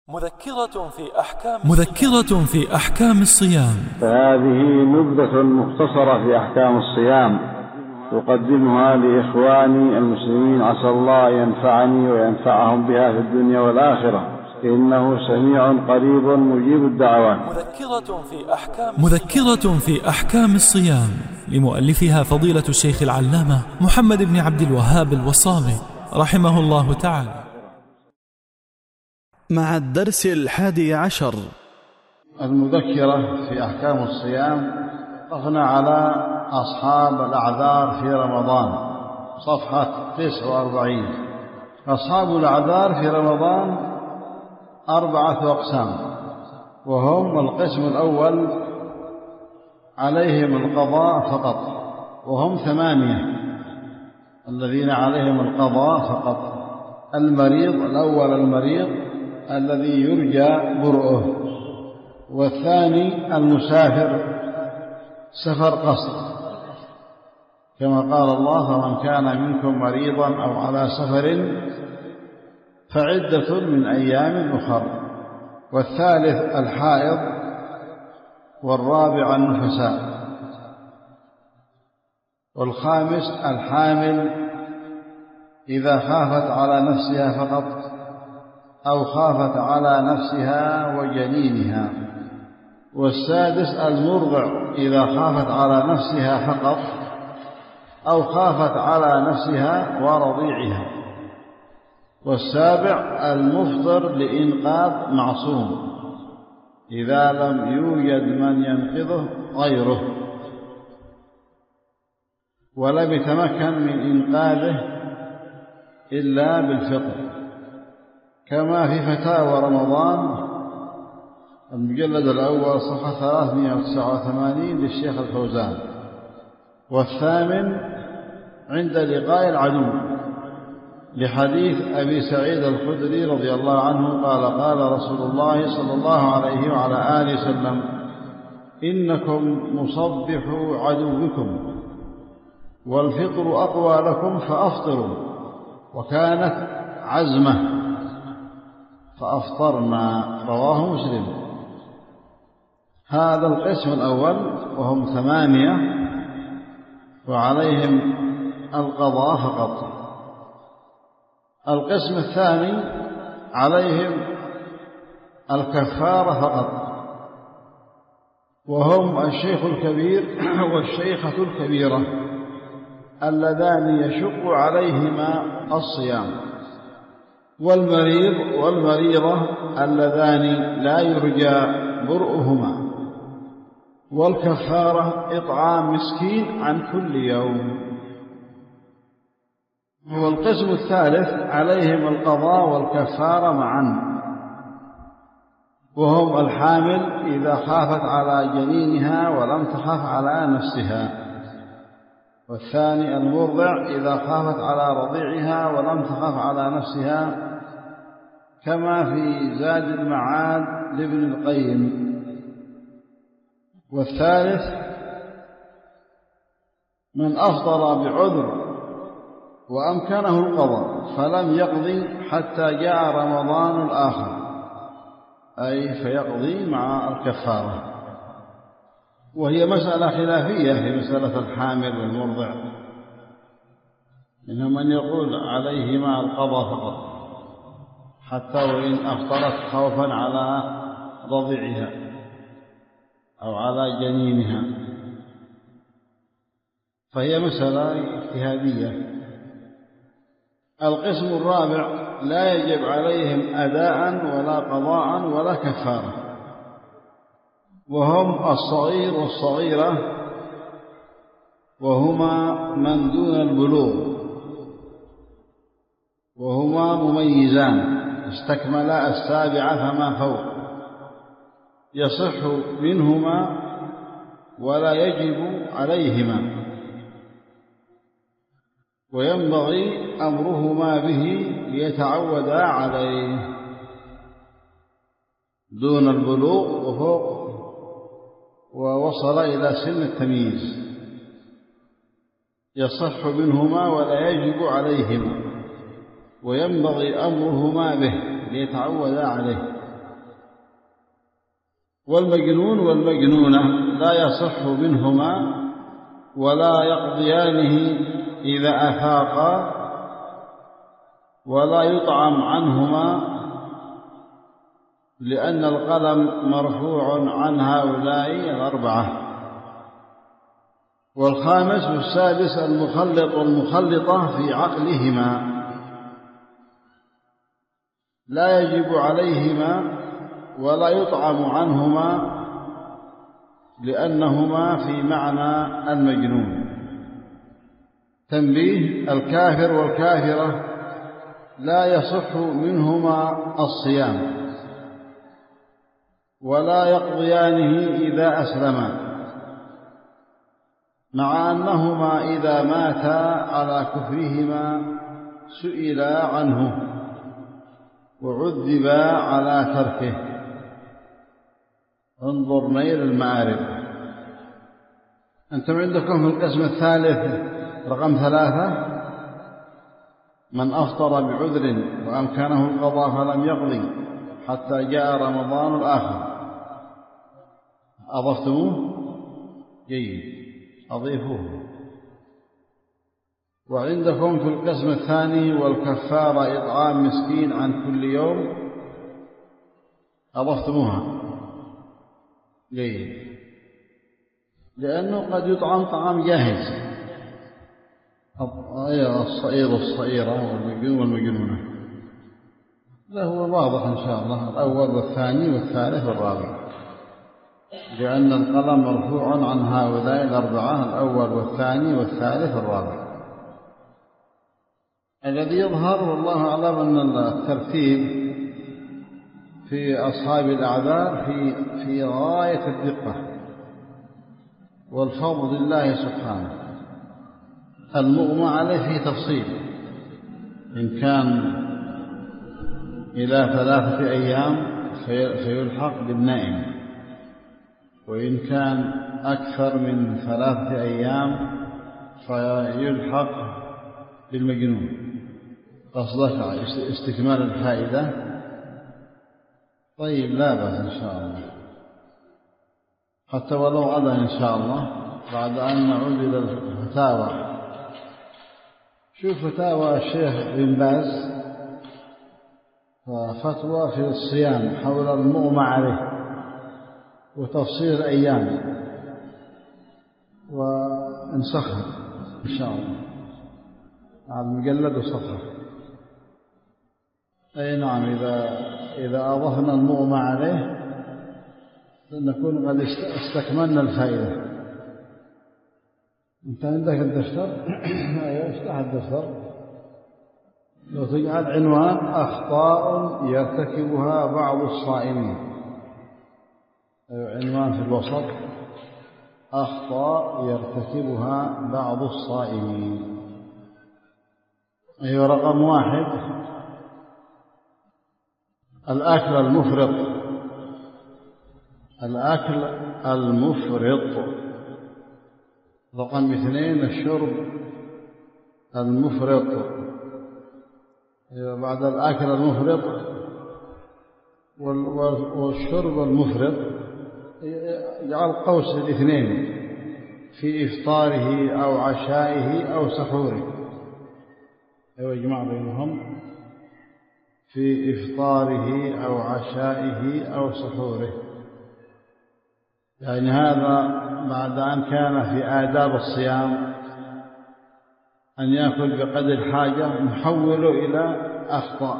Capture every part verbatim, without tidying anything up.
مذكرة في أحكام مذكرة في أحكام الصيام. فهذه نبذة مختصرة في أحكام الصيام أقدمها لإخواني المسلمين، عسى الله ينفعني وينفعهم بها في الدنيا والآخرة، إنه سميع قريب مجيب الدعوات. مذكرة في أحكام مذكرة في أحكام الصيام لمؤلفها فضيلة الشيخ العلامة محمد بن عبد الوهاب الوصابي رحمه الله تعالى. مع الدرس الحادي عشر. المذكرة في أحكام الصيام. وقفنا على أصحاب الأعذار في رمضان، صفحة تسعة وأربعين. أصحاب الأعذار في رمضان أربعة أقسام، وهم: القسم الأول عليهم القضاء فقط، وهم ثمانية الذين عليهم القضاء فقط. المريض الأول المريض الذي يرجى برؤه، والثاني المسافر سفر قصر، كما قال الله: فمن كان منكم مريضا أو على سفر فعدة من أيام أخر. والثالث الحائض، والرابع النفساء، والخامس الحامل إذا خافت على نفسها فقط أو خافت على نفسها وجنينها. والسادس المرضع إذا خافت على نفسها فقط أو خافت على نفسها ورضيعها. والسابع المفطر لإنقاذ معصوم إذا لم يوجد من ينقذه غيره ولم يتمكن من إنقاذه إلا بالفطر، كما في فتاوى رمضان المجلد الأول صفحة ثلاثمائة وتسعة وثمانين للشيخ الفوزان. والثامن عند لقاء العدو، لحديث أبي سعيد الخدري رضي الله عنه قال: قال رسول الله صلى الله عليه وعلى آله وسلم: إنكم مصبحوا عدوكم والفطر أقوى لكم فأفطروا. وكانت عزمة فأفطرنا، رواه مسلم. هذا القسم الأول، وهم ثمانية وعليهم القضاء فقط. القسم الثاني عليهم الكفارة فقط، وهم الشيخ الكبير والشيخة الكبيرة اللذان يشق عليهما الصيام، والمريض والمريضة اللذان لا يرجى برؤهما. والكفارة إطعام مسكين عن كل يوم. والقسم الثالث عليهم القضاء والكفارة معا، وهم الحامل إذا خافت على جنينها ولم تخف على نفسها. والثاني المرضع إذا خافت على رضيعها ولم تخف على نفسها، كما في زاد المعاد لابن القيم. والثالث من أفطر بعذر وأمكنه القضاء فلم يقضي حتى جاء رمضان الآخر، أي فيقضي مع الكفارة. وهي مسألة خلافية في مسألة الحامل والمرضع، منهم من يقول عليهما القضاء فقط حتى وإن أفطرت خوفا على رضيعها أو على جنينها، فهي مسألة اجتهادية. القسم الرابع لا يجب عليهم أداء ولا قضاء ولا كفارة، وهم الصغير والصغيرة، وهما من دون البلوغ، وهما مميزان استكملا السابعة فما فوق، يصح منهما ولا يجب عليهما، وينبغي أمرهما به ليتعودا عليه. دون البلوغ وفوق ووصل إلى سن التمييز يصح منهما ولا يجب عليهما، وينبغي أمرهما به ليتعودا عليه. والمجنون والمجنونة لا يصح منهما ولا يقضيانه إذا أفاقا، ولا يطعم عنهما لأن القلم مرفوع عن هؤلاء الأربعة. والخامس والسادس المخلط والمخلطة في عقلهما لا يجب عليهما ولا يطعم عنهما لأنهما في معنى المجنون. تنبيه: الكافر والكافرة لا يصح منهما الصيام ولا يقضيانه إذا أسلما، مع أنهما إذا ماتا على كفرهما سئلا عنه وعذبا على تركه. انظر نيل المعارف. أنتم عندكم في القسم الثالث رقم ثلاثة: من أفطر بعذر وأمكنه القضاء فلم يقضي حتى جاء رمضان الآخر. أضفتموه؟ جيد، أضيفوه. وعندكم في القسم الثاني: والكفارة إطعام مسكين عن كل يوم. أضفتموها؟ جيد، لأنه قد يطعم طعام جاهز. الصئير والصئيرة والمجنون والمجنونة، لا هو واضح إن شاء الله، الأول والثاني والثالث والرابع، لأن القلم مرفوع عن هؤلاء الأربعة: الأول والثاني والثالث والرابع. الذي يظهر والله أعلم أن الترتيب في أصحاب الأعذار في في غاية الدقة والفضل لله سبحانه. المغمى عليه في تفصيل، إن كان إلى ثلاثة أيام فيلحق بالنائم، وإن كان أكثر من ثلاثة أيام فيلحق بالمجنون. قصدك استكمال الفائدة؟ طيب، لا بأس إن شاء الله، حتى ولو غدا إن شاء الله بعد أن نعود إلى الفتاوى. شوف فتاوى الشيخ بن باز، فتوى في الصيام حول المغمى عليه وتفصيل الأيام، وانسخها إن شاء الله على المجلد وصفحة. أي نعم، إذا إذا أضفنا المغمى عليه نكون قد استكملنا الفائدة. أنت عندك الدفتر؟ أيوة، افتح الدفتر. لو تجعل عنوان: أخطاء يرتكبها بعض الصائمين. أيوة، عنوان في الوسط: أخطاء يرتكبها بعض الصائمين. أيوة، رقم واحد: الأكل المفرط. الأكل المفرط. رقم اثنين: الشرب المفرط. بعد الأكل المفرط والشرب المفرط يجعل قوس الاثنين: في إفطاره أو عشائه أو سحوره. أيوة، يجمع بينهم: في إفطاره أو عشائه أو سحوره. يعني هذا بعد أن كان في آداب الصيام أن يأكل بقدر الحاجة، نحوله إلى أخطاء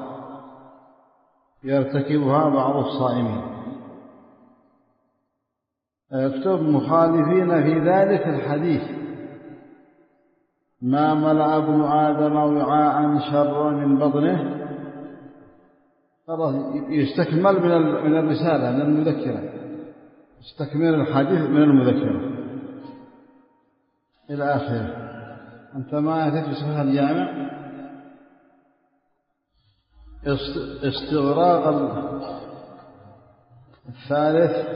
يرتكبها بعض الصائمين. يكتب: مخالفين في ذلك الحديث: ما ملأ ابن آدم وعاء شر من بطنه. يستكمل من الرسالة، من المذكرة، استكمال الحديث من المذكرة إلى آخره. أنت ما أتيت بصحيح الجامع. استغراق الثالث: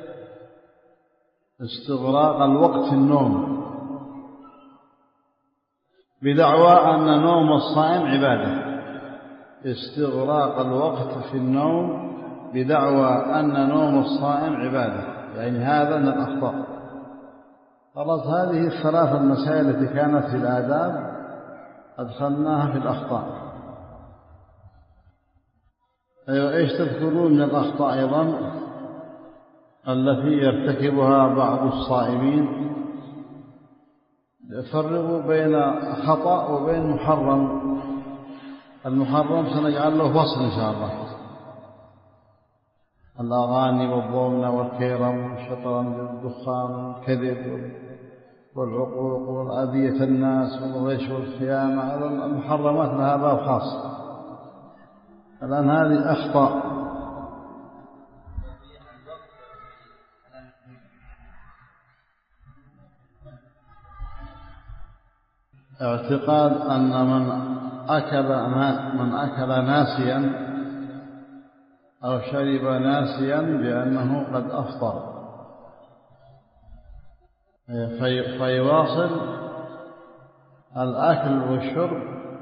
استغراق الوقت في النوم، بدعوى أن نوم الصائم عبادة. استغراق الوقت في النوم بدعوى أن نوم الصائم عبادة، يعني هذا من الأخطاء. خلاص هذه الثلاث المسائل التي كانت في الآداب أدخلناها في الأخطاء. أيوة، إيش تذكرون من الأخطاء أيضا التي يرتكبها بعض الصائمين؟ فرقوا بين خطأ وبين محرم. المحرم سنجعل له فصل إن شاء الله، الأغاني والضومنة والكيرم والشطرنج والدخان والكذب والعقوق والأذية الناس والغش والخيانة، هذا المحرمات لها باب خاص. الآن هذه أخطاء. اعتقاد أن من أكل من أكل ناسيا أو شرب ناسيا بأنه قد أفطر، في فيواصل الأكل والشرب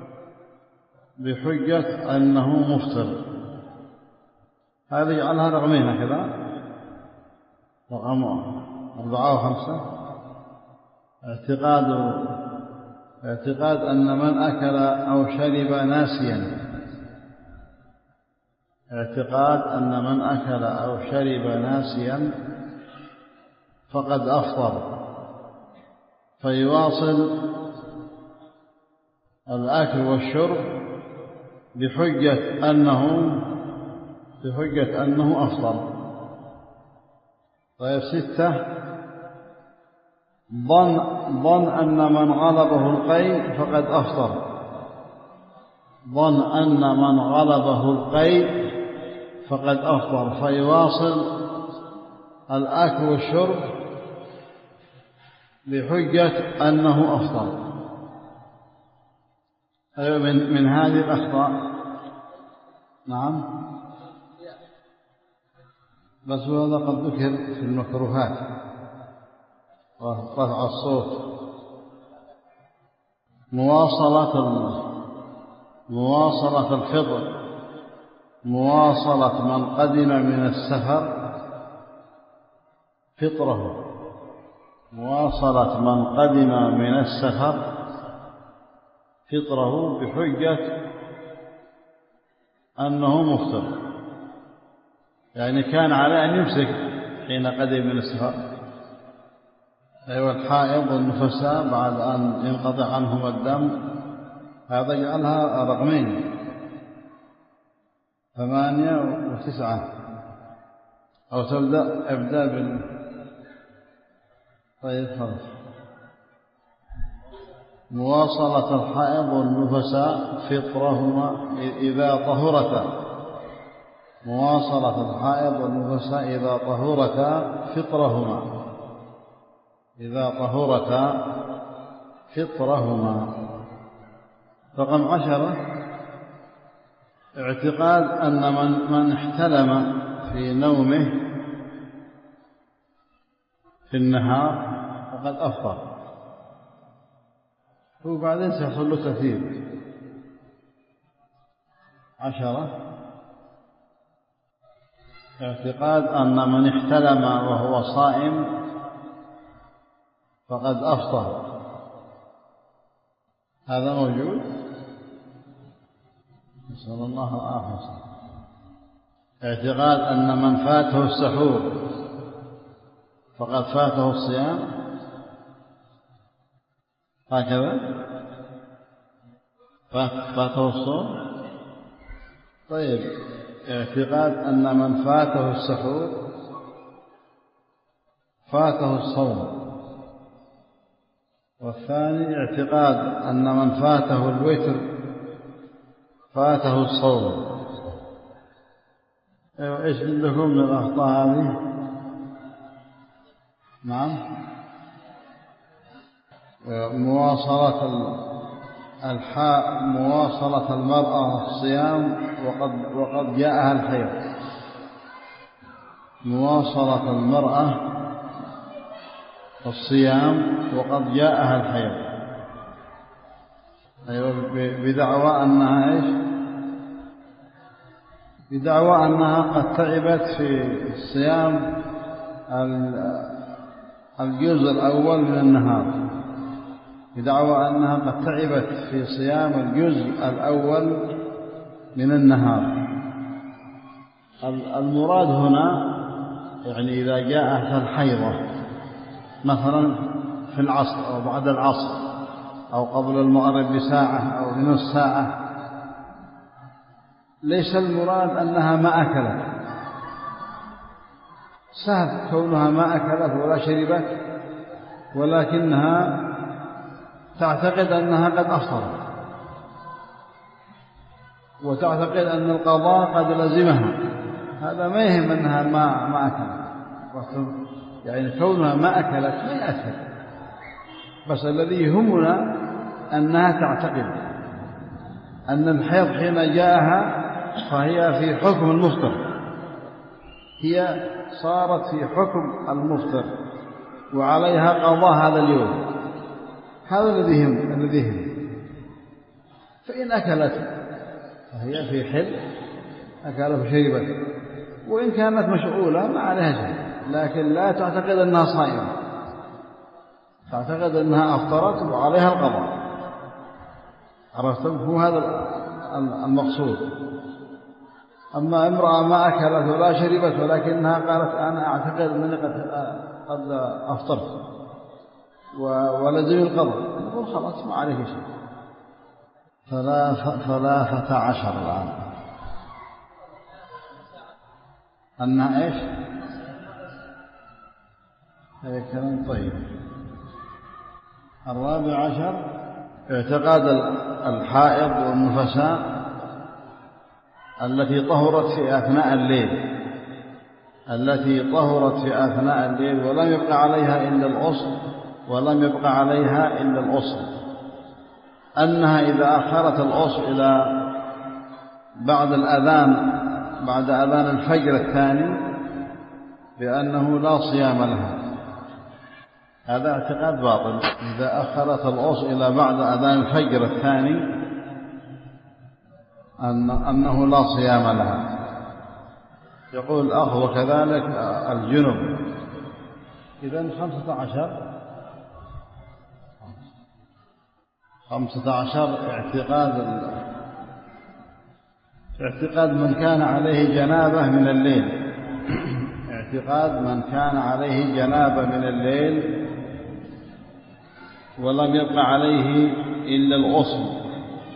بحجة أنه مفطر. هذه يجعلها رقمين كذا، رقم أربعة وخمسة. اعتقاد اعتقاد أن من أكل أو شرب ناسيا اعتقاد أن من أكل أو شرب ناسيا فقد أفطر، فيواصل الأكل والشرب بحجة أنه بحجة أنه أفطر. طيب ستة، ظن ظن أن من غلبه القيء فقد أفطر، ظن أن من غلبه القيء فقد أفطر، فيواصل الأكل والشرب بحجة أنه أفطر. أيوة، من من هذه الأخطاء. نعم، بس هذا قد ذكر في المكروهات، رفع الصوت، مواصلة مواصلة الفطر، مواصلة من قدم من السفر فطره، مواصلة من قدم من السفر فطره بحجة أنه مفطر، يعني كان على أن يمسك حين قدم من السفر. أيوة، الحائض والنفساء بعد أن ينقطع عنهم الدم، هذا يجعلها رقمين، ثمانية وتسعة، أو تبدأ ابدأ بال طيب خلاص. مواصلة الحائض والنفساء فطرهما إذا طهرتا، مواصلة الحائض والنفساء إذا طهرتا فطرهما، إذا طهرتا فطرهما. رقم عشرة، اعتقاد أن من من احتلم في نومه في النهار فقد أفطر، وبعدين سيحصل له تثير. عشرة، اعتقاد أن من احتلم وهو صائم فقد أفطر، هذا موجود، نسأل الله العافية. اعتقاد أن من فاته السحور فقد فاته الصيام، هكذا فاته الصوم. طيب، اعتقاد أن من فاته السحور فاته الصوم. والثاني اعتقاد أن من فاته الوتر فاته الصوم. ايش عندكم من الأخطاء هذه؟ نعم، مواصلة الحاء مواصلة المرأة الصيام وقد وقد جاءها الحيض، مواصلة المرأة الصيام وقد جاءها الحيض. أيوة، بدعوى أنها إيش؟ بدعوى أنها قد تعبت في صيام الجزء الأول من النهار، بدعوى أنها قد تعبت في صيام الجزء الأول من النهار. المراد هنا يعني إذا جاءت الحيضة مثلا في العصر أو بعد العصر أو قبل المغرب بساعة أو بنصف ساعة، ليس المراد أنها ما أكلت، سهل كونها ما أكلت ولا شربت، ولكنها تعتقد أنها قد أفطرت وتعتقد أن القضاء قد لزمها، هذا ما يهم أنها ما ما أكلت، يعني كونها ما أكلت ما يأثر، بس الذي يهمنا أنها تعتقد أن الحيض حين جاءها فهي في حكم المفطر، هي صارت في حكم المفطر وعليها قضاء هذا اليوم، هذا الذي يهم الذي يهم. فإن أكلت فهي في حل، أكلت وشربت، وإن كانت مشغولة ما عليها شيء، لكن لا تعتقد أنها صائمة، تعتقد أنها أفطرت وعليها القضاء. عرفتم؟ هو هذا المقصود. أما امرأة ما أكلت ولا شربت ولكنها قالت أنا أعتقد أنني قد قد أفطرت ولزم القضاء، نقول خلاص ما عليك شيء. ثلاثة عشر الآن أنها إيش؟ هذا كلام طيب. الرابع عشر اعتقاد الحائض والنفساء التي طهرت في أثناء الليل التي طهرت في أثناء الليل ولم يبقى عليها إلا الغسل ولم يبقى عليها إلا الغسل، أنها إذا أخرت الغسل إلى بعد الأذان بعد أذان الفجر الثاني بأنه لا صيام لها، هذا اعتقاد باطل. إذا أخرت الغسل إلى بعد أذان الفجر الثاني أن أنه لا صيام لها. يقول الأخ وكذلك الجنب. إذن خمسة عشر خمسة عشر اعتقاد اعتقاد من كان عليه جنابة من الليل اعتقاد من كان عليه جنابة من الليل ولم يبقى عليه إلا الغسل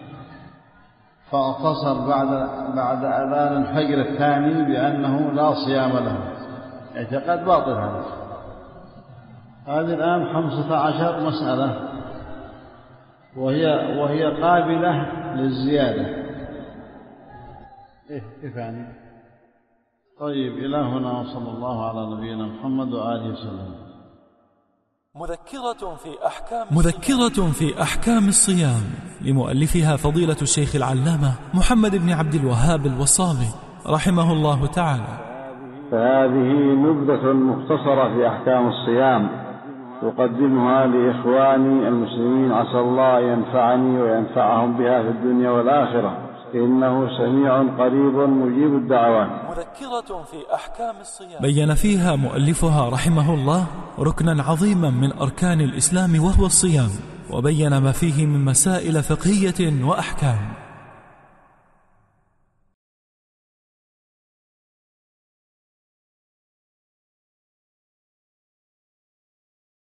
فاقتصر بعد بعد أذان الفجر الثاني بأنه لا صيام له، اعتقاد باطل هذا. هذه الآن خمسة عشر مسألة وهي وهي قابلة للزيادة. إيه كيف يعني؟ طيب إلى هنا وصلى الله على نبينا محمد وآله وسلم. مذكرة في أحكام مذكرة في أحكام الصيام لمؤلفها فضيلة الشيخ العلامة محمد بن عبد الوهاب الوصابي رحمه الله تعالى. فهذه نبذة مختصرة في أحكام الصيام أقدمها لإخواني المسلمين، عسى الله ينفعني وينفعهم بها في الدنيا والآخرة، إنه سميع قريب مجيب الدعوات. مذكرة في أحكام الصيام بين فيها مؤلفها رحمه الله ركنا عظيما من أركان الإسلام وهو الصيام، وبين ما فيه من مسائل فقهية وأحكام.